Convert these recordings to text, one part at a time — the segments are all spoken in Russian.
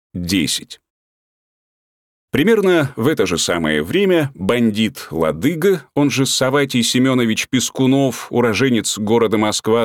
10. Примерно в это же самое время бандит Ладыга, он же Савватий Семенович Пискунов, уроженец города Москва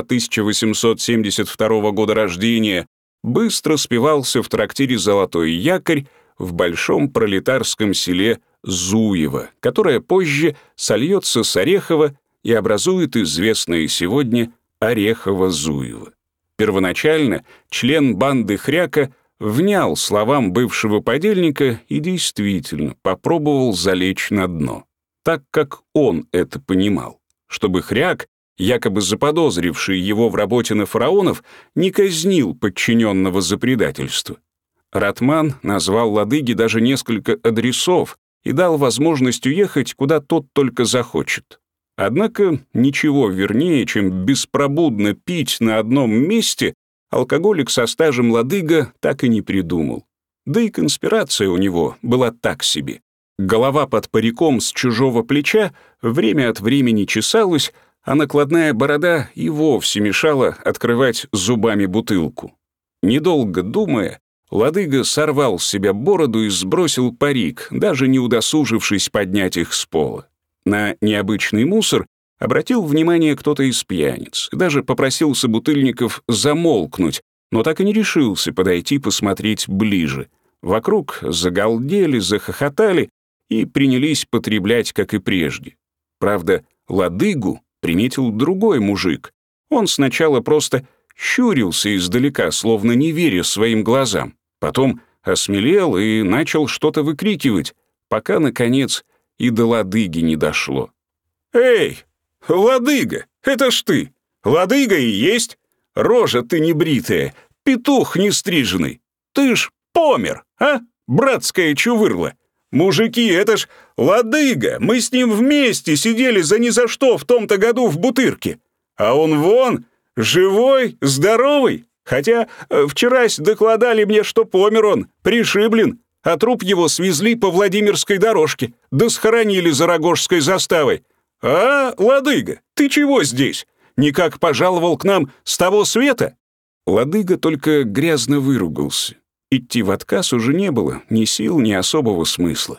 1872 года рождения, быстро спивался в трактире «Золотой якорь» в большом пролетарском селе Зуево, которое позже сольется с Орехово и образует известное сегодня Орехово-Зуево. Первоначально член банды Хряка внял словам бывшего подельника и действительно попробовал залечь на дно, так как он это понимал, чтобы Хряк, якобы заподозривший его в работе на фараонов, не казнил подчиненного за предательство. Ратман назвал Ладыге даже несколько адресов и дал возможность уехать, куда тот только захочет. Однако ничего вернее, чем беспробудно пить на одном месте, алкоголик со стажем Ладыга так и не придумал. Да и конспирация у него была так себе. Голова под париком с чужого плеча время от времени чесалась, а накладная борода и вовсе мешала открывать зубами бутылку. Недолго думая, Ладыга сорвал с себя бороду и сбросил парик, даже не удосужившись поднять их с пола. На необычный мусор обратил внимание кто-то из пьяниц, даже попросил собутыльников замолкнуть, но так и не решился подойти посмотреть ближе. Вокруг загалдели, захохотали и принялись потреблять, как и прежде. Правда, Ладыгу приметил другой мужик. Он сначала просто щурился издалека, словно не веря своим глазам. Потом осмелел и начал что-то выкрикивать, пока, наконец, и до Ладыги не дошло. «Эй, Ладыга, это ж ты! Ладыга и есть! Рожа ты небритая, петух нестриженный! Ты ж помер, а, братская чувырла! Мужики, это ж Ладыга! Мы с ним вместе сидели за ни за что в том-то году в Бутырке! А он вон, живой, здоровый! Хотя вчерась докладали мне, что помер он, пришиблен, а труп его свезли по Владимирской дорожке, да схоронили за Рогожской заставой. А, Ладыга, ты чего здесь? Никак пожаловал к нам с того света?» Ладыга только грязно выругался. Идти в отказ уже не было ни сил, ни особого смысла.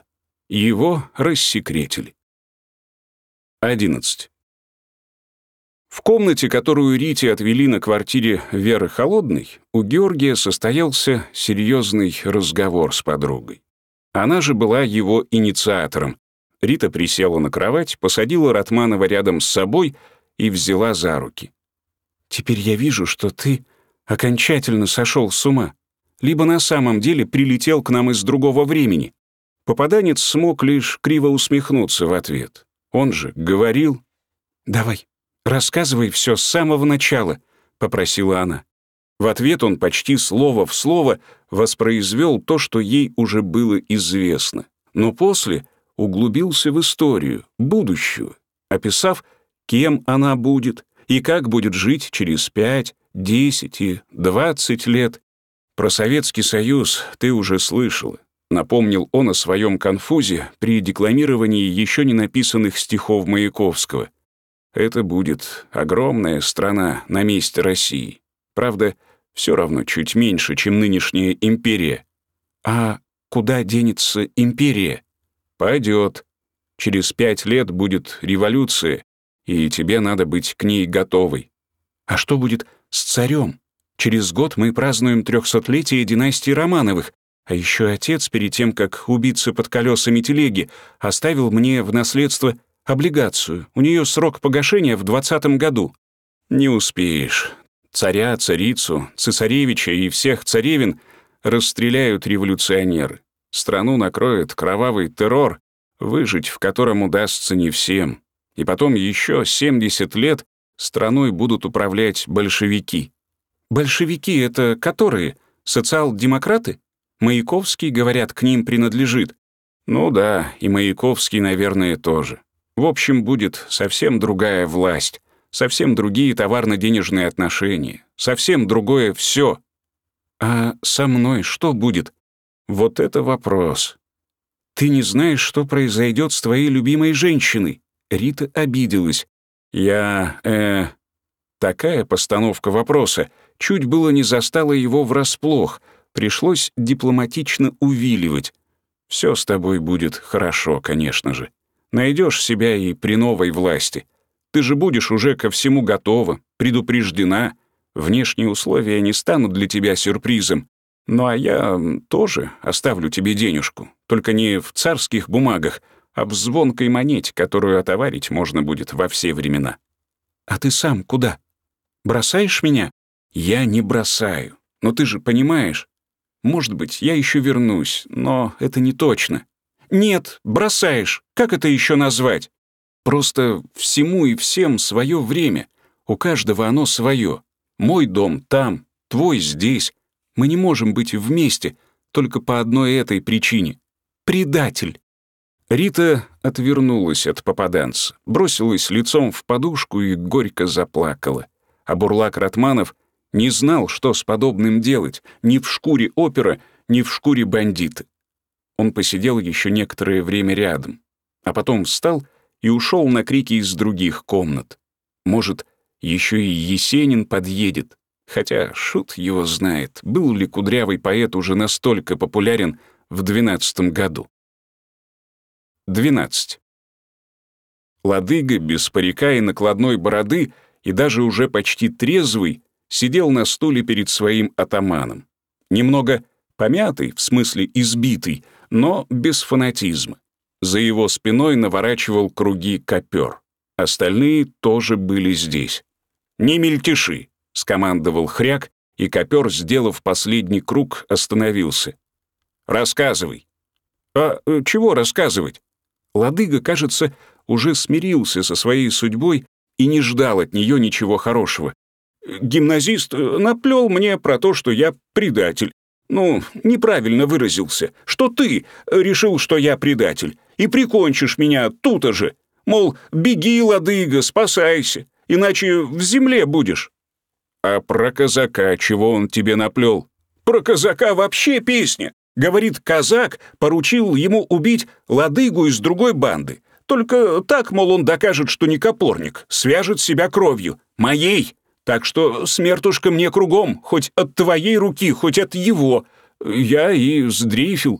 Его рассекретили. 11. В комнате, которую Рите отвели на квартире Веры Холодной, у Георгия состоялся серьезный разговор с подругой. Она же была его инициатором. Рита присела на кровать, посадила Ратманова рядом с собой и взяла за руки. «Теперь я вижу, что ты окончательно сошел с ума. Либо на самом деле прилетел к нам из другого времени». Попаданец смог лишь криво усмехнуться в ответ. Он же говорил... «Давай, рассказывай все с самого начала», — попросила она. В ответ он почти слово в слово воспроизвел то, что ей уже было известно, но после углубился в историю, будущего, описав, кем она будет и как будет жить через 5, 10 и 20 лет. «Про Советский Союз ты уже слышала», — напомнил он о своем конфузе при декламировании еще не написанных стихов Маяковского. «Это будет огромная страна на месте России. Правда, все равно чуть меньше, чем нынешняя империя». «А куда денется империя?» «Пойдет. Через 5 лет будет революция, и тебе надо быть к ней готовой». «А что будет с царем? Через год мы празднуем 300-летие династии Романовых, а еще отец, перед тем, как убиться под колесами телеги, оставил мне в наследство облигацию. У нее срок погашения в 2020 году». «Не успеешь. Царя, царицу, цесаревича и всех царевин расстреляют революционеры. Страну накроет кровавый террор, выжить в котором удастся не всем. И потом еще 70 лет страной будут управлять большевики». «Большевики — это которые? Социал-демократы? Маяковский, говорят, к ним принадлежит». «Ну да, и Маяковский, наверное, тоже. В общем, будет совсем другая власть, совсем другие товарно-денежные отношения, совсем другое все». «А со мной что будет?» «Вот это вопрос. Ты не знаешь, что произойдет с твоей любимой женщиной». Рита обиделась. Такая постановка вопроса чуть было не застала его врасплох. Пришлось дипломатично увиливать. Все с тобой будет хорошо, конечно же. Найдешь себя и при новой власти. Ты же будешь уже ко всему готова, предупреждена. Внешние условия не станут для тебя сюрпризом. Ну а я тоже оставлю тебе денежку. Только не в царских бумагах, а в звонкой монете, которую отоварить можно будет во все времена. А ты сам куда? Бросаешь меня? Я не бросаю. Но ты же понимаешь. Может быть, я еще вернусь, но это не точно. Нет, бросаешь. Как это еще назвать? Просто всему и всем свое время. У каждого оно свое. Мой дом там, твой здесь. Мы не можем быть вместе только по одной этой причине. Предатель. Рита отвернулась от попаданца, бросилась лицом в подушку и горько заплакала. А бурлак Ратманов не знал, что с подобным делать, ни в шкуре опера, ни в шкуре бандита. Он посидел еще некоторое время рядом, а потом встал и ушел на крики из других комнат. Может, еще и Есенин подъедет, хотя шут его знает, был ли кудрявый поэт уже настолько популярен в 12 году. 12. Ладыга без парика и накладной бороды и даже уже почти трезвый сидел на стуле перед своим атаманом. Немного помятый, в смысле избитый, но без фанатизма. За его спиной наворачивал круги копер. Остальные тоже были здесь. «Не мельтеши!» — скомандовал Хряк, и копер, сделав последний круг, остановился. «Рассказывай». «А чего рассказывать?» Ладыга, кажется, уже смирился со своей судьбой и не ждал от нее ничего хорошего. «Гимназист наплел мне про то, что я предатель. Ну, неправильно выразился, что ты решил, что я предатель, и прикончишь меня тут же. Мол, беги, Ладыга, спасайся, иначе в земле будешь». «А про казака чего он тебе наплел?» «Про казака вообще песня. Говорит, казак поручил ему убить Ладыгу из другой банды. Только так, мол, он докажет, что не копорник, свяжет себя кровью, моей. Так что смертушка мне кругом, хоть от твоей руки, хоть от его. Я и сдрейфил».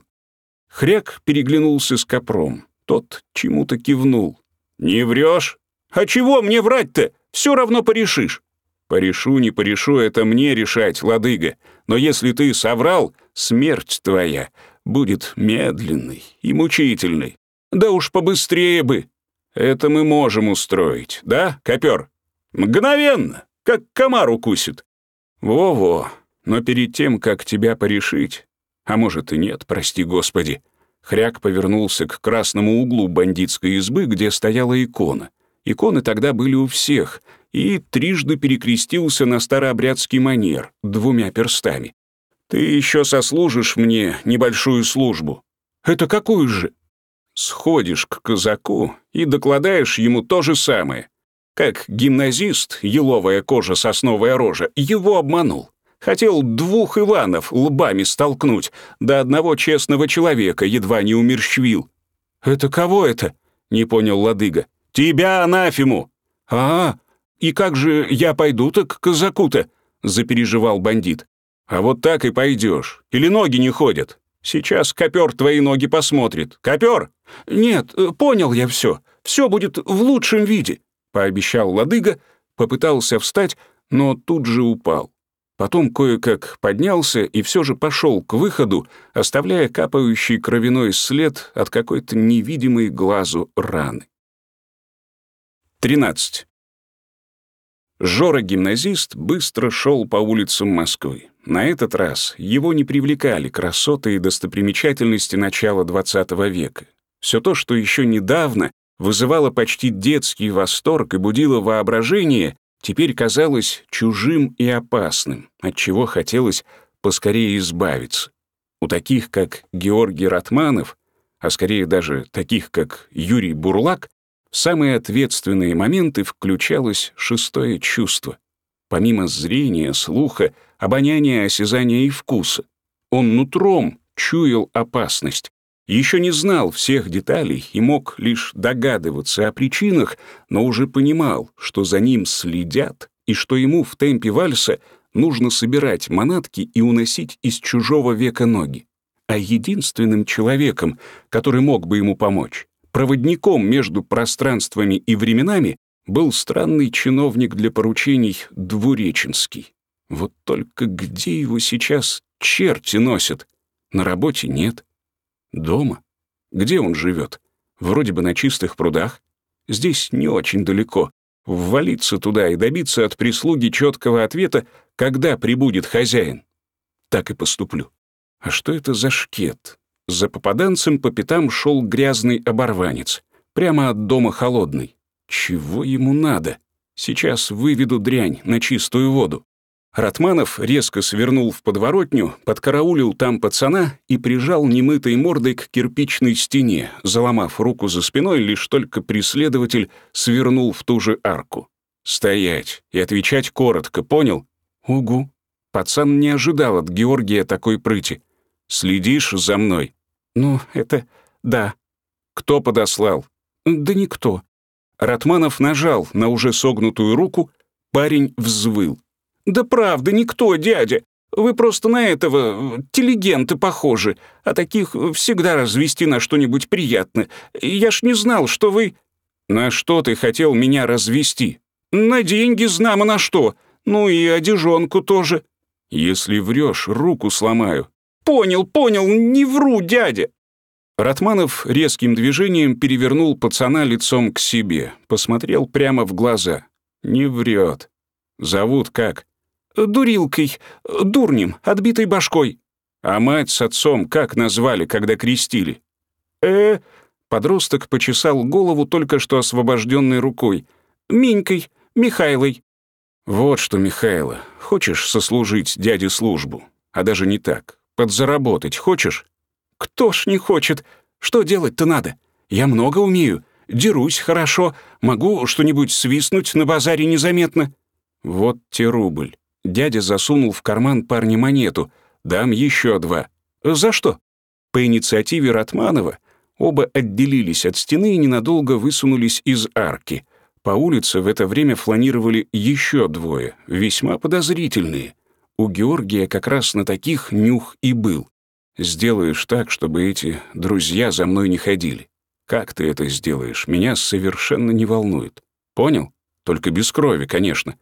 Хряк переглянулся с копром. Тот чему-то кивнул. «Не врешь? А чего мне врать-то? Все равно порешишь». «Порешу, не порешу, это мне решать, Ладыга. Но если ты соврал, смерть твоя будет медленной и мучительной. Да уж побыстрее бы. Это мы можем устроить, да, копер? Мгновенно, как комар укусит». «Во-во, но перед тем, как тебя порешить, а может и нет, прости господи». Хряк повернулся к красному углу бандитской избы, где стояла икона. Иконы тогда были у всех, и трижды перекрестился на старообрядский манер 2 перстами. «Ты еще сослужишь мне небольшую службу». «Это какую же?» «Сходишь к казаку и докладаешь ему то же самое. Как гимназист, еловая кожа, сосновая рожа, его обманул. Хотел 2 Иванов лбами столкнуть, да одного честного человека едва не умерщвил». «Это кого это?» — не понял Ладыга. «Тебя, анафему!» «А, и как же я пойду-то к казаку-то?» — запереживал бандит. «А вот так и пойдешь. Или ноги не ходят? Сейчас копер твои ноги посмотрит. Копер!» «Нет, понял я все. Все будет в лучшем виде», — пообещал Ладыга, попытался встать, но тут же упал. Потом кое-как поднялся и все же пошел к выходу, оставляя капающий кровяной след от какой-то невидимой глазу раны. 13. Жора-гимназист быстро шел по улицам Москвы. На этот раз его не привлекали красоты и достопримечательности начала XX века. Все то, что еще недавно вызывало почти детский восторг и будило воображение, теперь казалось чужим и опасным, от чего хотелось поскорее избавиться. У таких, как Георгий Ратманов, а скорее даже таких, как Юрий Бурлак, в самые ответственные моменты включалось 6-е чувство. Помимо зрения, слуха, обоняния, осязания и вкуса, он нутром чуял опасность. Еще не знал всех деталей и мог лишь догадываться о причинах, но уже понимал, что за ним следят и что ему в темпе вальса нужно собирать манатки и уносить из чужого века ноги. А единственным человеком, который мог бы ему помочь, проводником между пространствами и временами, был странный чиновник для поручений Двуреченский. Вот только где его сейчас черти носят? На работе нет. Дома? Где он живет? Вроде бы на Чистых прудах. Здесь не очень далеко. Ввалиться туда и добиться от прислуги четкого ответа, когда прибудет хозяин. Так и поступлю. А что это за шкет? За попаданцем по пятам шел грязный оборванец. Прямо от дома холодный. Чего ему надо? Сейчас выведу дрянь на чистую воду. Ратманов резко свернул в подворотню, подкараулил там пацана и прижал немытой мордой к кирпичной стене, заломав руку за спиной, лишь только преследователь свернул в ту же арку. «Стоять и отвечать коротко, понял?» «Угу». Пацан не ожидал от Георгия такой прыти. «Следишь за мной?» «Ну, это... да». «Кто подослал?» «Да никто». Ратманов нажал на уже согнутую руку, парень взвыл. «Да правда, никто, дядя. Вы просто на этого интеллигента похожи, а таких всегда развести на что-нибудь приятное. Я ж не знал, что вы...» «На что ты хотел меня развести?» «На деньги, знамо на что. Ну и одежонку тоже». «Если врешь, руку сломаю». Понял, не вру, дядя». Ратманов резким движением перевернул пацана лицом к себе, посмотрел прямо в глаза. «Не врет. Зовут как?» «Дурилкой, дурнем, отбитой башкой». «А мать с отцом как назвали, когда крестили?» Подросток почесал голову только что освобожденной рукой. «Минькой, Михайлой». «Вот что, Михайло, хочешь сослужить дяде службу? А даже не так. Подзаработать хочешь?» «Кто ж не хочет? Что делать-то надо? Я много умею. Дерусь хорошо, могу что-нибудь свистнуть на базаре незаметно». «Вот те рубль». Дядя засунул в карман парня монету. «Дам еще 2». «За что?» По инициативе Ратманова оба отделились от стены и ненадолго высунулись из арки. По улице в это время фланировали еще 2, весьма подозрительные. У Георгия как раз на таких нюх и был. «Сделаешь так, чтобы эти друзья за мной не ходили. Как ты это сделаешь, меня совершенно не волнует. Понял? Только без крови, конечно».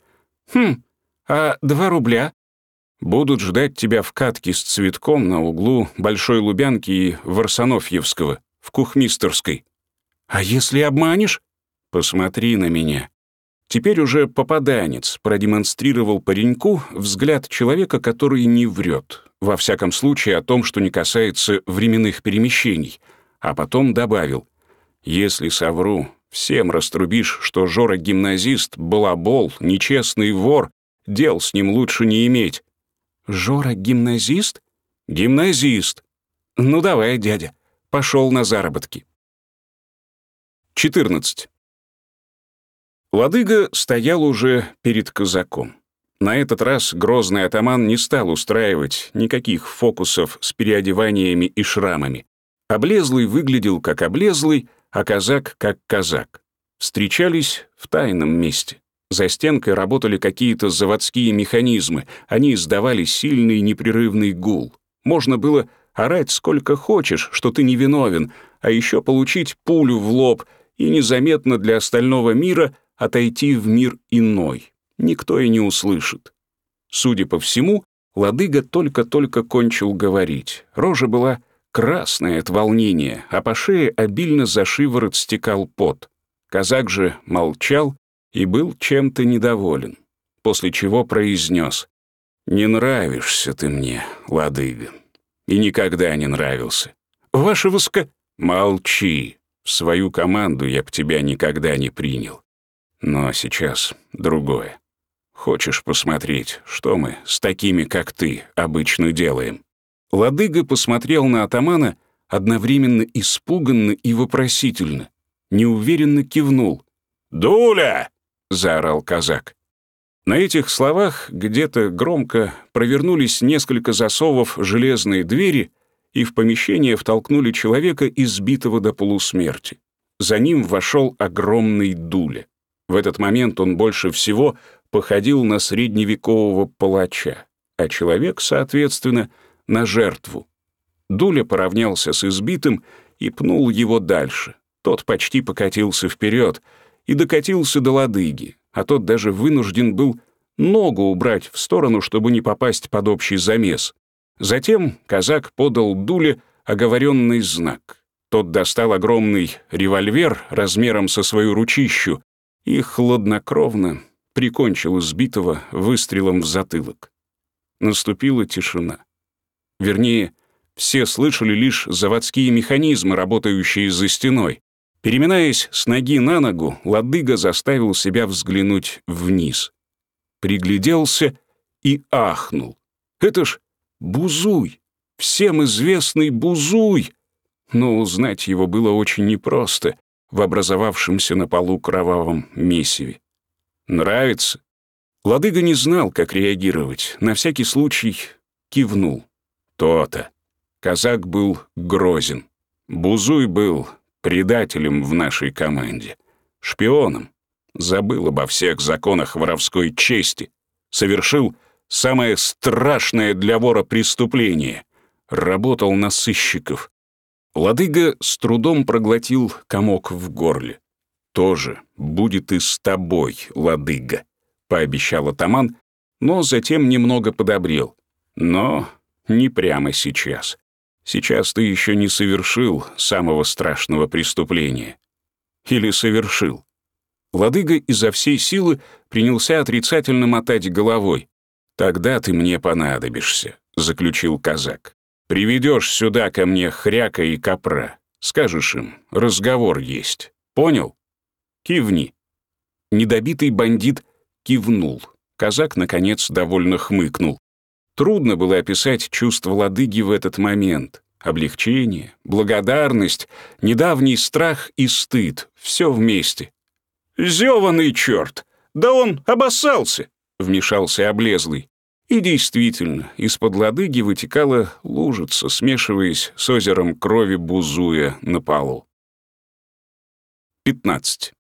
А 2 рубля?» «Будут ждать тебя в катке с цветком на углу Большой Лубянки и Варсонофьевского, в Кухмистерской». «А если обманешь?» «Посмотри на меня». Теперь уже попаданец продемонстрировал пареньку взгляд человека, который не врет, во всяком случае о том, что не касается временных перемещений, а потом добавил: «Если совру, всем раструбишь, что Жора гимназист, балабол, нечестный вор, дел с ним лучше не иметь». «Жора гимназист?» «Гимназист». «Ну давай, дядя, пошел на заработки». 14. Ладыга стоял уже перед казаком. На этот раз грозный атаман не стал устраивать никаких фокусов с переодеваниями и шрамами. Облезлый выглядел как облезлый, а казак как казак. Встречались в тайном месте. За стенкой работали какие-то заводские механизмы, они издавали сильный непрерывный гул. Можно было орать сколько хочешь, что ты невиновен, а еще получить пулю в лоб и незаметно для остального мира отойти в мир иной. Никто и не услышит. Судя по всему, Ладыга только-только кончил говорить. Рожа была красная от волнения, а по шее обильно за шиворот стекал пот. Казак же молчал и был чем-то недоволен, после чего произнес: «Не нравишься ты мне, Ладыга, и никогда не нравился. Ваше высоко...» «Молчи, в свою команду я б тебя никогда не принял. Но сейчас другое. Хочешь посмотреть, что мы с такими, как ты, обычно делаем?» Ладыга посмотрел на атамана одновременно испуганно и вопросительно, неуверенно кивнул. «Дуля!» — заорал казак. На этих словах где-то громко провернулись несколько засовов железной двери, и в помещение втолкнули человека, избитого до полусмерти. За ним вошел огромный Дуля. В этот момент он больше всего походил на средневекового палача, а человек, соответственно, на жертву. Дуля поравнялся с избитым и пнул его дальше. Тот почти покатился вперед и докатился до Ладыги, а тот даже вынужден был ногу убрать в сторону, чтобы не попасть под общий замес. Затем казак подал Дуле оговоренный знак. Тот достал огромный револьвер размером со свою ручищу и хладнокровно прикончил избитого выстрелом в затылок. Наступила тишина. Вернее, все слышали лишь заводские механизмы, работающие за стеной. Переминаясь с ноги на ногу, Ладыга заставил себя взглянуть вниз. Пригляделся и ахнул. Это ж Бузуй, всем известный Бузуй! Но узнать его было очень непросто в образовавшемся на полу кровавом месиве. «Нравится?» Ладыга не знал, как реагировать, на всякий случай кивнул. «То-то». Казак был грозен. Бузуй был предателем в нашей команде, шпионом. Забыл обо всех законах воровской чести. Совершил самое страшное для вора преступление. Работал на сыщиков. Ладыга с трудом проглотил комок в горле. «Тоже будет и с тобой, Ладыга», — пообещал атаман, но затем немного подобрел. «Но не прямо сейчас. Сейчас ты еще не совершил самого страшного преступления. Или совершил?» Ладыга изо всей силы принялся отрицательно мотать головой. «Тогда ты мне понадобишься», — заключил казак. «Приведешь сюда ко мне Хряка и Копра. Скажешь им, разговор есть. Понял? Кивни». Недобитый бандит кивнул. Казак, наконец, довольно хмыкнул. Трудно было описать чувство Ладыги в этот момент. Облегчение, благодарность, недавний страх и стыд — все вместе. «Зёваный чёрт! Да он обоссался!» — вмешался облезлый. И действительно, из-под Ладыги вытекала лужица, смешиваясь с озером крови Бузуя на полу. 15.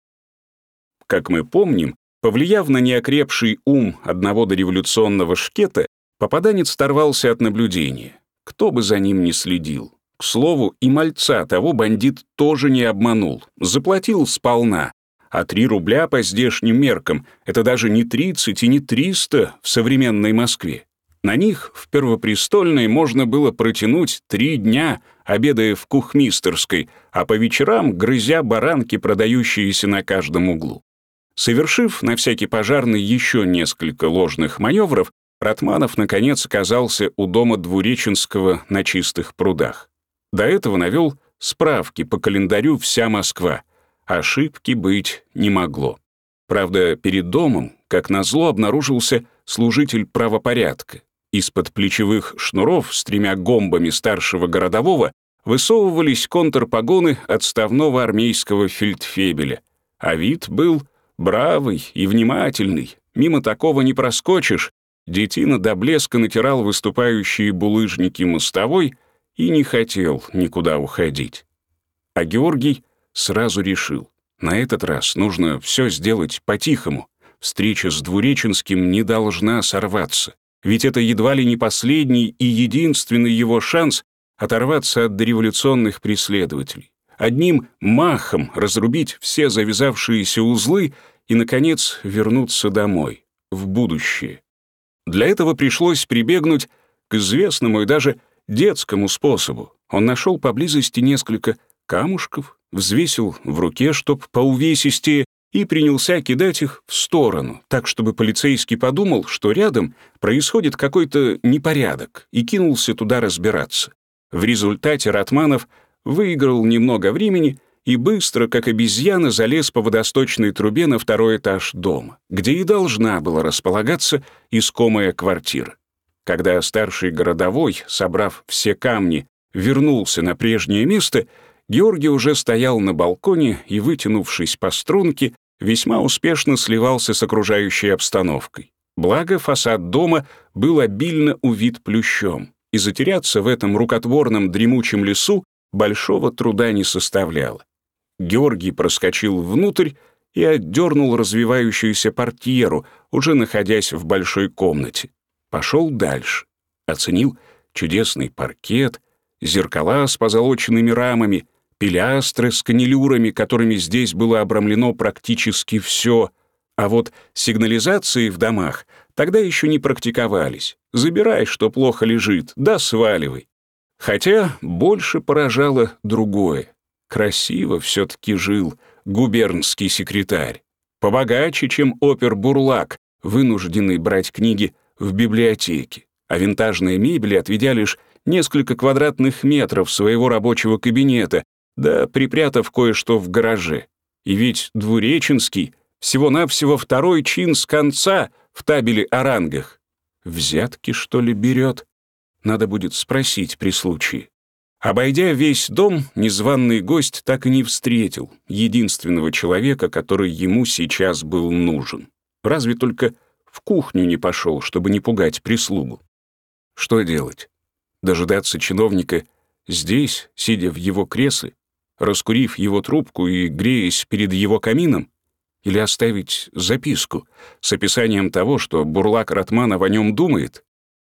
Как мы помним, повлияв на неокрепший ум одного дореволюционного шкета, попаданец оторвался от наблюдения. Кто бы за ним ни следил. К слову, и мальца того бандит тоже не обманул, заплатил сполна. А 3 рубля по здешним меркам — это даже не 30 и не 300 в современной Москве. На них в Первопрестольной можно было протянуть 3 дня, обедая в кухмистерской, а по вечерам грызя баранки, продающиеся на каждом углу. Совершив на всякий пожарный еще несколько ложных маневров, Ратманов, наконец, оказался у дома Двуреченского на Чистых прудах. До этого навел справки по календарю «Вся Москва». Ошибки быть не могло. Правда, перед домом, как назло, обнаружился служитель правопорядка. Из-под плечевых шнуров с 3 гомбами старшего городового высовывались контрпогоны отставного армейского фельдфебеля. А вид был бравый и внимательный. Мимо такого не проскочишь. Детина до блеска натирал выступающие булыжники мостовой и не хотел никуда уходить. А Георгий сразу решил, на этот раз нужно все сделать по-тихому. Встреча с Двуреченским не должна сорваться, ведь это едва ли не последний и единственный его шанс оторваться от дореволюционных преследователей, одним махом разрубить все завязавшиеся узлы и, наконец, вернуться домой, в будущее. Для этого пришлось прибегнуть к известному и даже детскому способу. Он нашел поблизости несколько камушков, взвесил в руке, чтоб поувесистее, и принялся кидать их в сторону, так, чтобы полицейский подумал, что рядом происходит какой-то непорядок, и кинулся туда разбираться. В результате Ратманов выиграл немного времени и быстро, как обезьяна, залез по водосточной трубе на 2-й этаж дома, где и должна была располагаться искомая квартира. Когда старший городовой, собрав все камни, вернулся на прежнее место, Георгий уже стоял на балконе и, вытянувшись по струнке, весьма успешно сливался с окружающей обстановкой. Благо, фасад дома был обильно увит плющом, и затеряться в этом рукотворном дремучем лесу большого труда не составляло. Георгий проскочил внутрь и отдернул развивающуюся портьеру, уже находясь в большой комнате. Пошел дальше. Оценил чудесный паркет, зеркала с позолоченными рамами, пилястры с канилюрами, которыми здесь было обрамлено практически все. А вот сигнализации в домах тогда еще не практиковались. Забирай, что плохо лежит, да сваливай. Хотя больше поражало другое. Красиво все-таки жил губернский секретарь. Побогаче, чем опер-бурлак, вынужденный брать книги в библиотеке. А винтажной мебели отведя лишь несколько квадратных метров своего рабочего кабинета, да припрятав кое-что в гараже. И ведь Двуреченский всего-навсего второй чин с конца в табеле о рангах. Взятки, что ли, берет? Надо будет спросить при случае. Обойдя весь дом, незваный гость так и не встретил единственного человека, который ему сейчас был нужен. Разве только в кухню не пошел, чтобы не пугать прислугу. Что делать? Дожидаться чиновника здесь, сидя в его кресле, раскурив его трубку и греясь перед его камином? Или оставить записку с описанием того, что бурлак Ратманов о нем думает?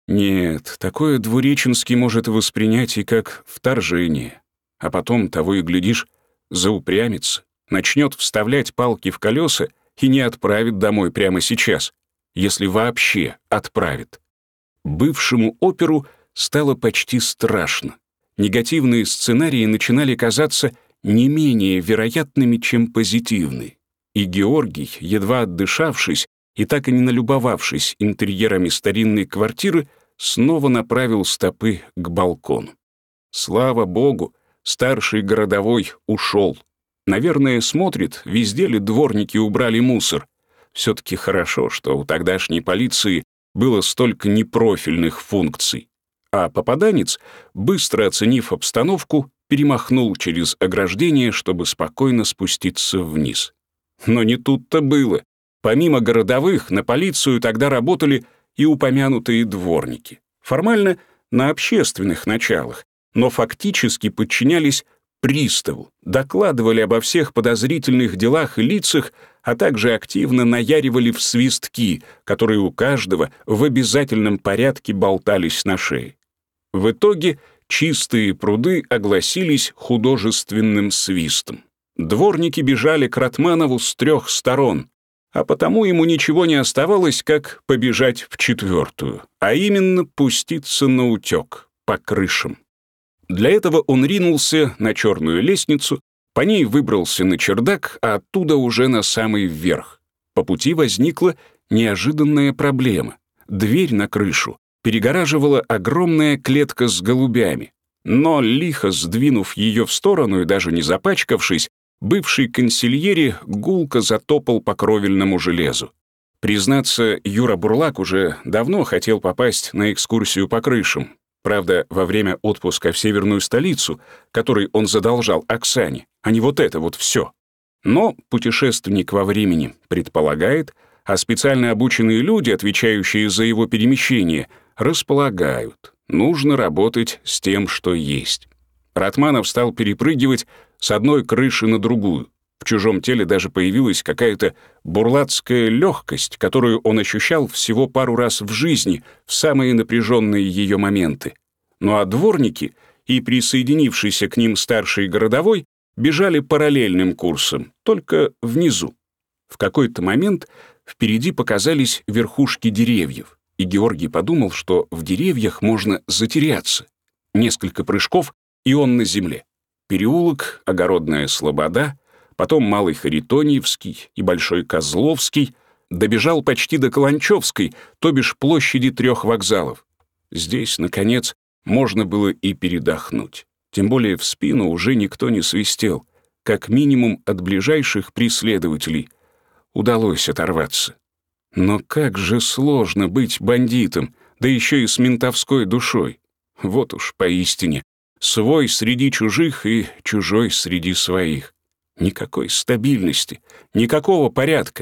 Нет, такое Двуреченский может воспринять и как вторжение. А потом, того и глядишь, заупрямится, начнет вставлять палки в колеса и не отправит домой прямо сейчас, если вообще отправит. Бывшему оперу стало почти страшно. Негативные сценарии начинали казаться не менее вероятными, чем позитивные. И Георгий, едва отдышавшись и так и не налюбовавшись интерьерами старинной квартиры, снова направил стопы к балкону. Слава богу, старший городовой ушел. Наверное, смотрит, везде ли дворники убрали мусор. Все-таки хорошо, что у тогдашней полиции было столько непрофильных функций. А попаданец, быстро оценив обстановку, перемахнул через ограждение, чтобы спокойно спуститься вниз. Но не тут-то было. Помимо городовых, на полицию тогда работали и упомянутые дворники. Формально на общественных началах, но фактически подчинялись приставу, докладывали обо всех подозрительных делах и лицах, а также активно наяривали в свистки, которые у каждого в обязательном порядке болтались на шее. В итоге чистые пруды огласились художественным свистом. Дворники бежали к Ратманову с 3 сторон, а потому ему ничего не оставалось, как побежать в 4-ю, а именно пуститься наутек по крышам. Для этого он ринулся на черную лестницу, по ней выбрался на чердак, а оттуда уже на самый верх. По пути возникла неожиданная проблема. Дверь на крышу перегораживала огромная клетка с голубями. Но, лихо сдвинув ее в сторону и даже не запачкавшись, бывший консильери гулко затопал по кровельному железу. Признаться, Юра Бурлак уже давно хотел попасть на экскурсию по крышам. Правда, во время отпуска в северную столицу, который он задолжал Оксане, а не вот это вот все. Но путешественник во времени предполагает, а специально обученные люди, отвечающие за его перемещение, располагают. Нужно работать с тем, что есть. Ратманов стал перепрыгивать с одной крыши на другую. В чужом теле даже появилась какая-то бурлацкая легкость, которую он ощущал всего пару раз в жизни, в самые напряженные ее моменты. Ну а дворники и присоединившийся к ним старший городовой бежали параллельным курсом, только внизу. В какой-то момент впереди показались верхушки деревьев, и Георгий подумал, что в деревьях можно затеряться. Несколько прыжков, и он на земле. Переулок, Огородная Слобода, потом Малый Харитоньевский и Большой Козловский, добежал почти до Каланчевской, то бишь площади 3 вокзалов. Здесь, наконец, можно было и передохнуть. Тем более в спину уже никто не свистел. Как минимум от ближайших преследователей удалось оторваться. Но как же сложно быть бандитом, да еще и с ментовской душой. Вот уж поистине, свой среди чужих и чужой среди своих. Никакой стабильности, никакого порядка.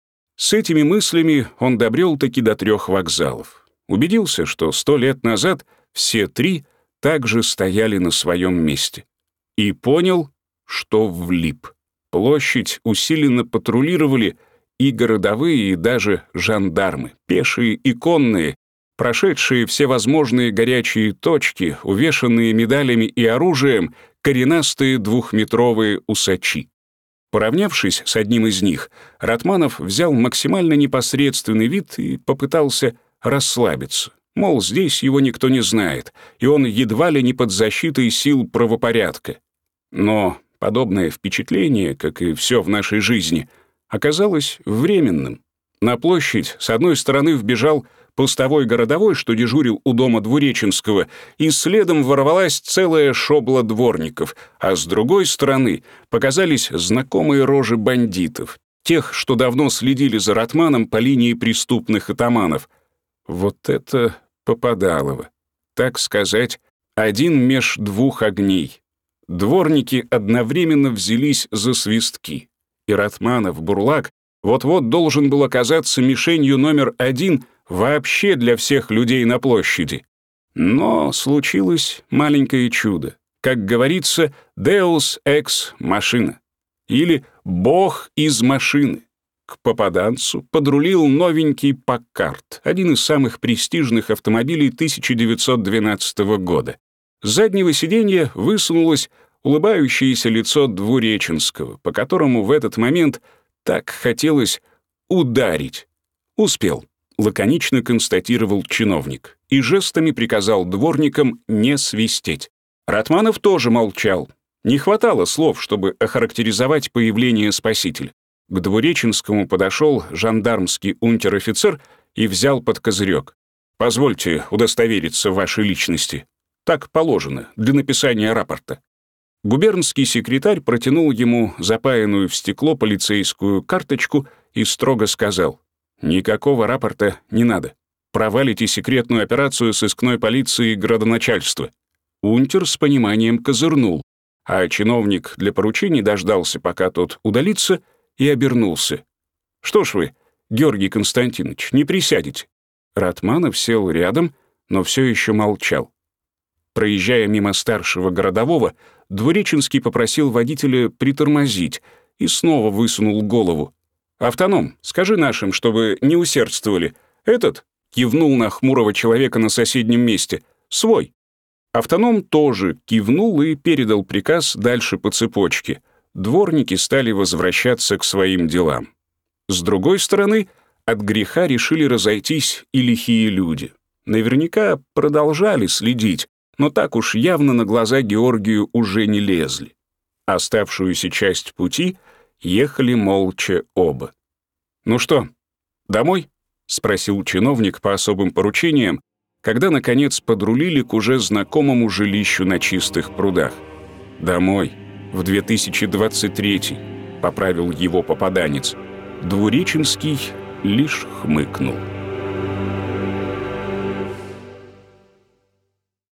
С этими мыслями он добрел-таки до 3 вокзалов. Убедился, что 100 лет назад все 3 также стояли на своем месте. И понял, что влип. Площадь усиленно патрулировали и городовые, и даже жандармы, пешие и конные, прошедшие все возможные горячие точки, увешанные медалями и оружием, коренастые двухметровые усачи. Поравнявшись с одним из них, Ратманов взял максимально непосредственный вид и попытался расслабиться. Мол, здесь его никто не знает, и он едва ли не под защитой сил правопорядка. Но подобное впечатление, как и все в нашей жизни, оказалось временным. На площадь с одной стороны вбежал постовой городовой, что дежурил у дома Двуреченского, и следом ворвалась целая шобла дворников, а с другой стороны показались знакомые рожи бандитов, тех, что давно следили за Ратманом по линии преступных атаманов. Вот это Попадалово. Так сказать, один меж двух огней. Дворники одновременно взялись за свистки, и Ратманов, бурлак, вот-вот должен был оказаться мишенью номер один вообще для всех людей на площади. Но случилось маленькое чудо. Как говорится, «Deus ex machina» или «Бог из машины». К попаданцу подрулил новенький Паккарт, один из самых престижных автомобилей 1912 года. С заднего сиденья высунулось улыбающееся лицо Двуреченского, по которому в этот момент так хотелось ударить. «Успел», — лаконично констатировал чиновник и жестами приказал дворникам не свистеть. Ратманов тоже молчал. Не хватало слов, чтобы охарактеризовать появление спасителя. К Двуреченскому подошел жандармский унтер-офицер и взял под козырек. «Позвольте удостовериться в вашей личности. Так положено, для написания рапорта». Губернский секретарь протянул ему запаянную в стекло полицейскую карточку и строго сказал: «Никакого рапорта не надо. Провалите секретную операцию сыскной полиции и градоначальства». Унтер с пониманием козырнул, а чиновник для поручений дождался, пока тот удалится, и обернулся. «Что ж вы, Георгий Константинович, не присядете?» Ратманов сел рядом, но все еще молчал. Проезжая мимо старшего городового, Двуреченский попросил водителя притормозить и снова высунул голову. «Автоном, скажи нашим, чтобы не усердствовали. Этот?» — кивнул на хмурого человека на соседнем месте. «Свой». Автоном тоже кивнул и передал приказ дальше по цепочке. Дворники стали возвращаться к своим делам. С другой стороны, от греха решили разойтись и лихие люди. Наверняка продолжали следить, но так уж явно на глаза Георгию уже не лезли. Оставшуюся часть пути ехали молча оба. «Ну что, домой?» — спросил чиновник по особым поручениям, когда, наконец, подрулили к уже знакомому жилищу на Чистых прудах. «Домой, в 2023-й», — поправил его попаданец. Двуреченский лишь хмыкнул.